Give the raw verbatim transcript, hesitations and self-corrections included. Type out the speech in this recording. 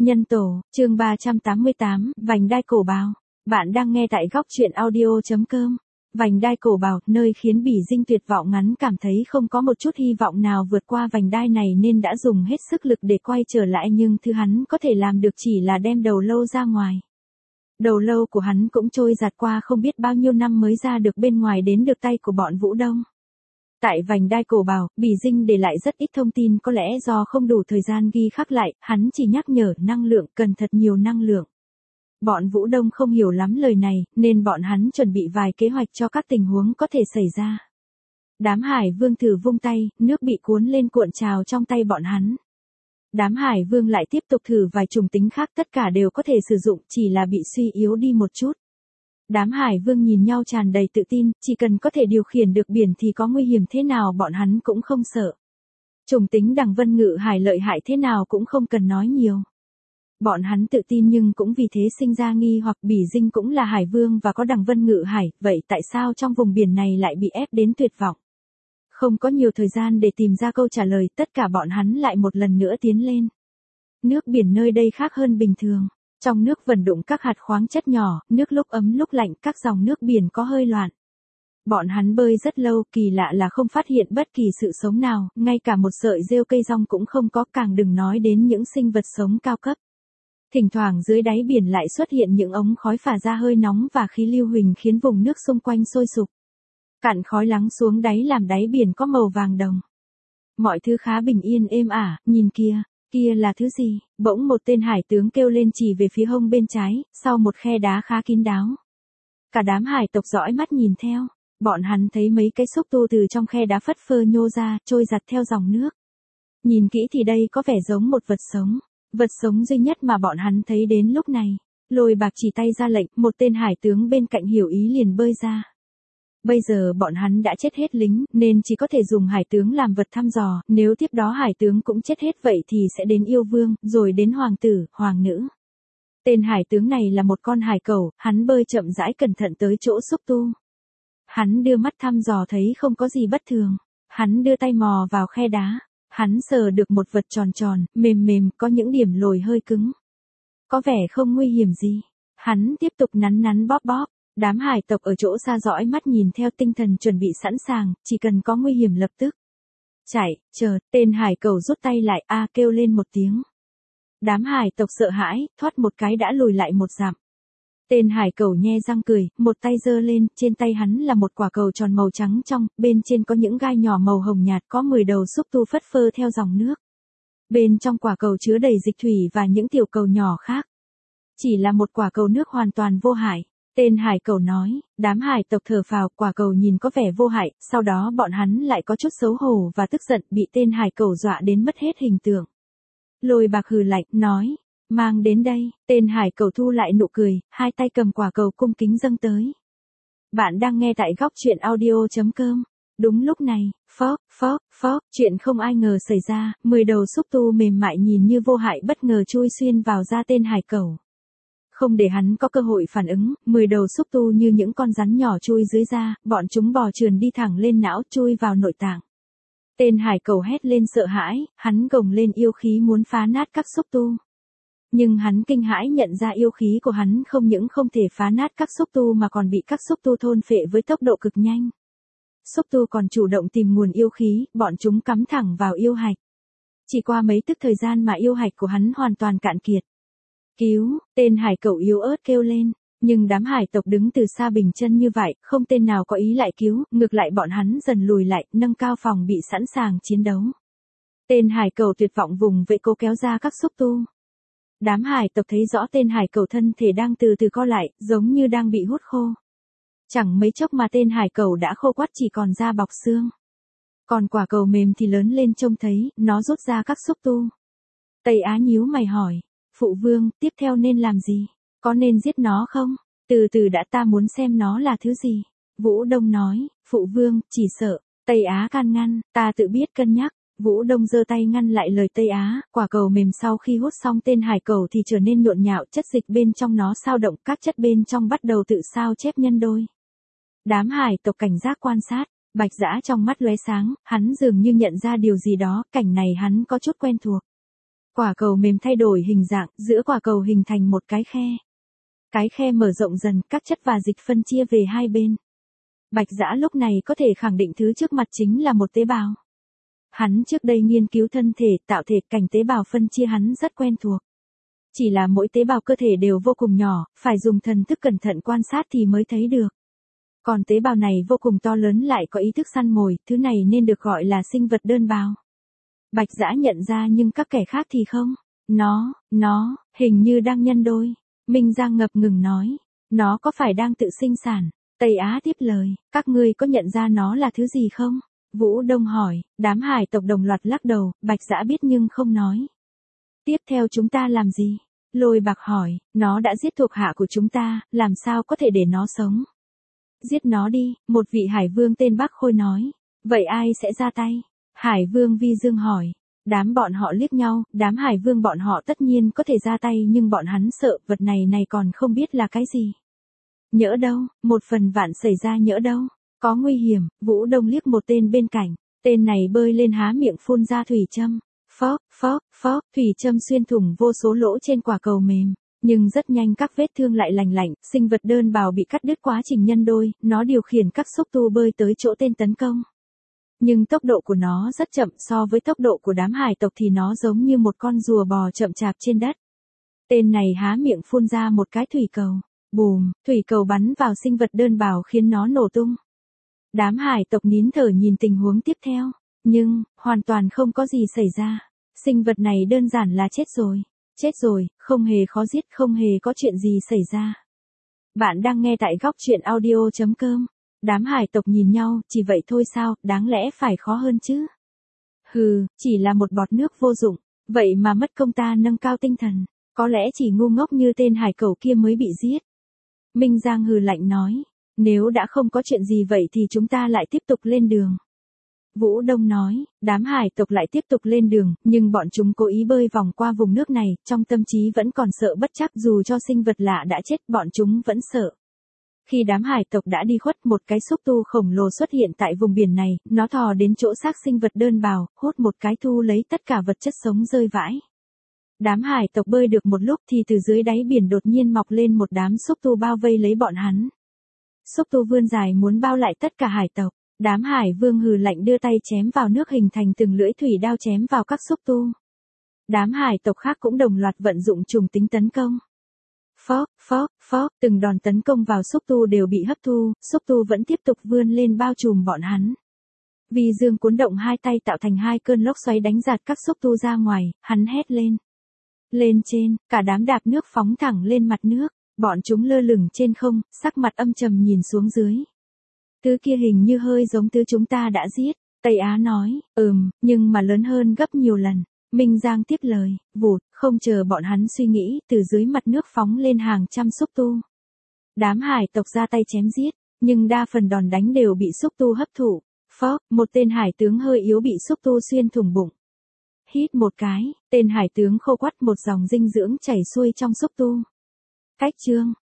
Nhân tổ, chương ba trăm tám mươi tám, vành đai cổ bào. Bạn đang nghe tại góc truyện audio.com. Vành đai cổ bào, nơi khiến Bỉ Dinh tuyệt vọng ngắn cảm thấy không có một chút hy vọng nào vượt qua vành đai này nên đã dùng hết sức lực để quay trở lại, nhưng thứ hắn có thể làm được chỉ là đem đầu lâu ra ngoài. Đầu lâu của hắn cũng trôi giạt qua không biết bao nhiêu năm mới ra được bên ngoài đến được tay của bọn Vũ Đông. Tại vành đai cổ bào, Bỉ Dinh để lại rất ít thông tin, có lẽ do không đủ thời gian ghi khắc lại, hắn chỉ nhắc nhở năng lượng, cần thật nhiều năng lượng. Bọn Vũ Đông không hiểu lắm lời này, nên bọn hắn chuẩn bị vài kế hoạch cho các tình huống có thể xảy ra. Đám Hải Vương thử vung tay, nước bị cuốn lên cuộn trào trong tay bọn hắn. Đám Hải Vương lại tiếp tục thử vài trùng tính khác, tất cả đều có thể sử dụng, chỉ là bị suy yếu đi một chút. Đám Hải Vương nhìn nhau tràn đầy tự tin, chỉ cần có thể điều khiển được biển thì có nguy hiểm thế nào bọn hắn cũng không sợ. Trùng tính Đằng Vân Ngự Hải lợi hại thế nào cũng không cần nói nhiều. Bọn hắn tự tin nhưng cũng vì thế sinh ra nghi hoặc. Bỉ Dinh cũng là Hải Vương và có Đằng Vân Ngự Hải, vậy tại sao trong vùng biển này lại bị ép đến tuyệt vọng? Không có nhiều thời gian để tìm ra câu trả lời, tất cả bọn hắn lại một lần nữa tiến lên. Nước biển nơi đây khác hơn bình thường. Trong nước vần đụng các hạt khoáng chất nhỏ, nước lúc ấm lúc lạnh, các dòng nước biển có hơi loạn. Bọn hắn bơi rất lâu, kỳ lạ là không phát hiện bất kỳ sự sống nào, ngay cả một sợi rêu cây rong cũng không có, càng đừng nói đến những sinh vật sống cao cấp. Thỉnh thoảng dưới đáy biển lại xuất hiện những ống khói phả ra hơi nóng và khí lưu huỳnh khiến vùng nước xung quanh sôi sục. Cạn khói lắng xuống đáy làm đáy biển có màu vàng đồng. Mọi thứ khá bình yên êm ả, nhìn kia. Kia là thứ gì? Bỗng một tên hải tướng kêu lên chỉ về phía hông bên trái, sau một khe đá khá kín đáo. Cả đám hải tộc dõi mắt nhìn theo, bọn hắn thấy mấy cái xúc tu từ trong khe đá phất phơ nhô ra, trôi giặt theo dòng nước. Nhìn kỹ thì đây có vẻ giống một vật sống, vật sống duy nhất mà bọn hắn thấy đến lúc này. Lôi Bạc chỉ tay ra lệnh, một tên hải tướng bên cạnh hiểu ý liền bơi ra. Bây giờ bọn hắn đã chết hết lính, nên chỉ có thể dùng hải tướng làm vật thăm dò, nếu tiếp đó hải tướng cũng chết hết vậy thì sẽ đến yêu vương, rồi đến hoàng tử, hoàng nữ. Tên hải tướng này là một con hải cẩu, hắn bơi chậm rãi cẩn thận tới chỗ xúc tu. Hắn đưa mắt thăm dò thấy không có gì bất thường. Hắn đưa tay mò vào khe đá. Hắn sờ được một vật tròn tròn, mềm mềm, có những điểm lồi hơi cứng. Có vẻ không nguy hiểm gì. Hắn tiếp tục nắn nắn bóp bóp. Đám hải tộc ở chỗ xa dõi mắt nhìn theo, tinh thần chuẩn bị sẵn sàng, chỉ cần có nguy hiểm lập tức chạy. Chờ, tên hải cẩu rút tay lại, a kêu lên một tiếng. Đám hải tộc sợ hãi, thoát một cái đã lùi lại một dặm. Tên hải cẩu nhe răng cười, một tay giơ lên, trên tay hắn là một quả cầu tròn màu trắng trong, bên trên có những gai nhỏ màu hồng nhạt, có mười đầu xúc tu phất phơ theo dòng nước. Bên trong quả cầu chứa đầy dịch thủy và những tiểu cầu nhỏ khác. Chỉ là một quả cầu nước hoàn toàn vô hại. Tên hải cẩu nói, đám hải tộc thở phào, quả cầu nhìn có vẻ vô hại, sau đó bọn hắn lại có chút xấu hổ và tức giận, bị tên hải cẩu dọa đến mất hết hình tượng. Lôi Bạc hừ lạnh, nói, mang đến đây. Tên hải cẩu thu lại nụ cười, hai tay cầm quả cầu cung kính dâng tới. Bạn đang nghe tại góc truyện audio.com. Đúng lúc này, phóp, phóp, phóp, chuyện không ai ngờ xảy ra, mười đầu xúc tu mềm mại nhìn như vô hại bất ngờ chui xuyên vào da tên hải cẩu. Không để hắn có cơ hội phản ứng, mười đầu xúc tu như những con rắn nhỏ chui dưới da, bọn chúng bò trườn đi thẳng lên não, chui vào nội tạng. Tên hải cẩu hét lên sợ hãi, hắn gồng lên yêu khí muốn phá nát các xúc tu. Nhưng hắn kinh hãi nhận ra yêu khí của hắn không những không thể phá nát các xúc tu mà còn bị các xúc tu thôn phệ với tốc độ cực nhanh. Xúc tu còn chủ động tìm nguồn yêu khí, bọn chúng cắm thẳng vào yêu hạch. Chỉ qua mấy tức thời gian mà yêu hạch của hắn hoàn toàn cạn kiệt. Cứu, tên hải cẩu yếu ớt kêu lên, nhưng đám hải tộc đứng từ xa bình chân như vậy, không tên nào có ý lại cứu, ngược lại bọn hắn dần lùi lại, nâng cao phòng bị sẵn sàng chiến đấu. Tên hải cẩu tuyệt vọng vùng vẫy cố kéo ra các xúc tu. Đám hải tộc thấy rõ tên hải cẩu thân thể đang từ từ co lại, giống như đang bị hút khô. Chẳng mấy chốc mà tên hải cẩu đã khô quắt chỉ còn da bọc xương. Còn quả cầu mềm thì lớn lên trông thấy, nó rút ra các xúc tu. Tây Á nhíu mày hỏi. Phụ vương, tiếp theo nên làm gì? Có nên giết nó không? Từ từ đã, ta muốn xem nó là thứ gì. Vũ Đông nói, phụ vương, chỉ sợ. Tây Á can ngăn, ta tự biết cân nhắc. Vũ Đông giơ tay ngăn lại lời Tây Á, quả cầu mềm sau khi hút xong tên hải cẩu thì trở nên nhộn nhạo, chất dịch bên trong nó sao động, các chất bên trong bắt đầu tự sao chép nhân đôi. Đám hải tộc cảnh giác quan sát, Bạch Dã trong mắt lóe sáng, hắn dường như nhận ra điều gì đó, cảnh này hắn có chút quen thuộc. Quả cầu mềm thay đổi hình dạng, giữa quả cầu hình thành một cái khe. Cái khe mở rộng dần, các chất và dịch phân chia về hai bên. Bạch Dã lúc này có thể khẳng định thứ trước mặt chính là một tế bào. Hắn trước đây nghiên cứu thân thể, tạo thể, cảnh tế bào phân chia hắn rất quen thuộc. Chỉ là mỗi tế bào cơ thể đều vô cùng nhỏ, phải dùng thần thức cẩn thận quan sát thì mới thấy được. Còn tế bào này vô cùng to lớn lại có ý thức săn mồi, thứ này nên được gọi là sinh vật đơn bào. Bạch Dã nhận ra nhưng các kẻ khác thì không. Nó, nó, hình như đang nhân đôi. Minh Giang ngập ngừng nói. Nó có phải đang tự sinh sản? Tây Á tiếp lời. Các ngươi có nhận ra nó là thứ gì không? Vũ Đông hỏi. Đám hải tộc đồng loạt lắc đầu, Bạch Dã biết nhưng không nói. Tiếp theo chúng ta làm gì? Lôi Bạc hỏi. Nó đã giết thuộc hạ của chúng ta, làm sao có thể để nó sống? Giết nó đi, một vị hải vương tên Bắc Khôi nói. Vậy ai sẽ ra tay? Hải vương Vi Dương hỏi. Đám bọn họ liếc nhau, đám hải vương bọn họ tất nhiên có thể ra tay nhưng bọn hắn sợ vật này này còn không biết là cái gì. Nhỡ đâu, một phần vạn xảy ra nhỡ đâu, có nguy hiểm. Vũ Đông liếc một tên bên cạnh, tên này bơi lên há miệng phun ra thủy châm. Phóp, phóp, phóp, thủy châm xuyên thủng vô số lỗ trên quả cầu mềm. Nhưng rất nhanh các vết thương lại lành lạnh, sinh vật đơn bào bị cắt đứt quá trình nhân đôi, nó điều khiển các xúc tu bơi tới chỗ tên tấn công. Nhưng tốc độ của nó rất chậm, so với tốc độ của đám hải tộc thì nó giống như một con rùa bò chậm chạp trên đất. Tên này há miệng phun ra một cái thủy cầu. Bùm, thủy cầu bắn vào sinh vật đơn bào khiến nó nổ tung. Đám hải tộc nín thở nhìn tình huống tiếp theo. Nhưng, hoàn toàn không có gì xảy ra. Sinh vật này đơn giản là chết rồi. Chết rồi, không hề khó giết, không hề có chuyện gì xảy ra. Bạn đang nghe tại góc truyện audio chấm com. Đám hải tộc nhìn nhau, chỉ vậy thôi sao, đáng lẽ phải khó hơn chứ. Hừ, chỉ là một bọt nước vô dụng, vậy mà mất công ta nâng cao tinh thần, có lẽ chỉ ngu ngốc như tên hải cẩu kia mới bị giết. Minh Giang hừ lạnh nói, nếu đã không có chuyện gì vậy thì chúng ta lại tiếp tục lên đường. Vũ Đông nói, đám hải tộc lại tiếp tục lên đường, nhưng bọn chúng cố ý bơi vòng qua vùng nước này, trong tâm trí vẫn còn sợ bất chắc dù cho sinh vật lạ đã chết bọn chúng vẫn sợ. Khi đám hải tộc đã đi khuất, một cái xúc tu khổng lồ xuất hiện tại vùng biển này, nó thò đến chỗ xác sinh vật đơn bào, hút một cái thu lấy tất cả vật chất sống rơi vãi. Đám hải tộc bơi được một lúc thì từ dưới đáy biển đột nhiên mọc lên một đám xúc tu bao vây lấy bọn hắn. Xúc tu vươn dài muốn bao lại tất cả hải tộc. Đám hải vương hừ lạnh đưa tay chém vào nước hình thành từng lưỡi thủy đao chém vào các xúc tu. Đám hải tộc khác cũng đồng loạt vận dụng trùng tính tấn công. Phóp, phóp, phóp, từng đòn tấn công vào xúc tu đều bị hấp thu, xúc tu vẫn tiếp tục vươn lên bao trùm bọn hắn. Vi Dương cuốn động hai tay tạo thành hai cơn lốc xoáy đánh giạt các xúc tu ra ngoài, hắn hét lên. Lên trên, cả đám đạp nước phóng thẳng lên mặt nước, bọn chúng lơ lửng trên không, sắc mặt âm trầm nhìn xuống dưới. Thứ kia hình như hơi giống thứ chúng ta đã giết, Tây Á nói, ừm, nhưng mà lớn hơn gấp nhiều lần. Minh Giang tiếp lời, vụt, không chờ bọn hắn suy nghĩ, từ dưới mặt nước phóng lên hàng trăm xúc tu. Đám hải tộc ra tay chém giết, nhưng đa phần đòn đánh đều bị xúc tu hấp thụ. Phóp, một tên hải tướng hơi yếu bị xúc tu xuyên thủng bụng. Hít một cái, tên hải tướng khô quắt một dòng dinh dưỡng chảy xuôi trong xúc tu. Cách chương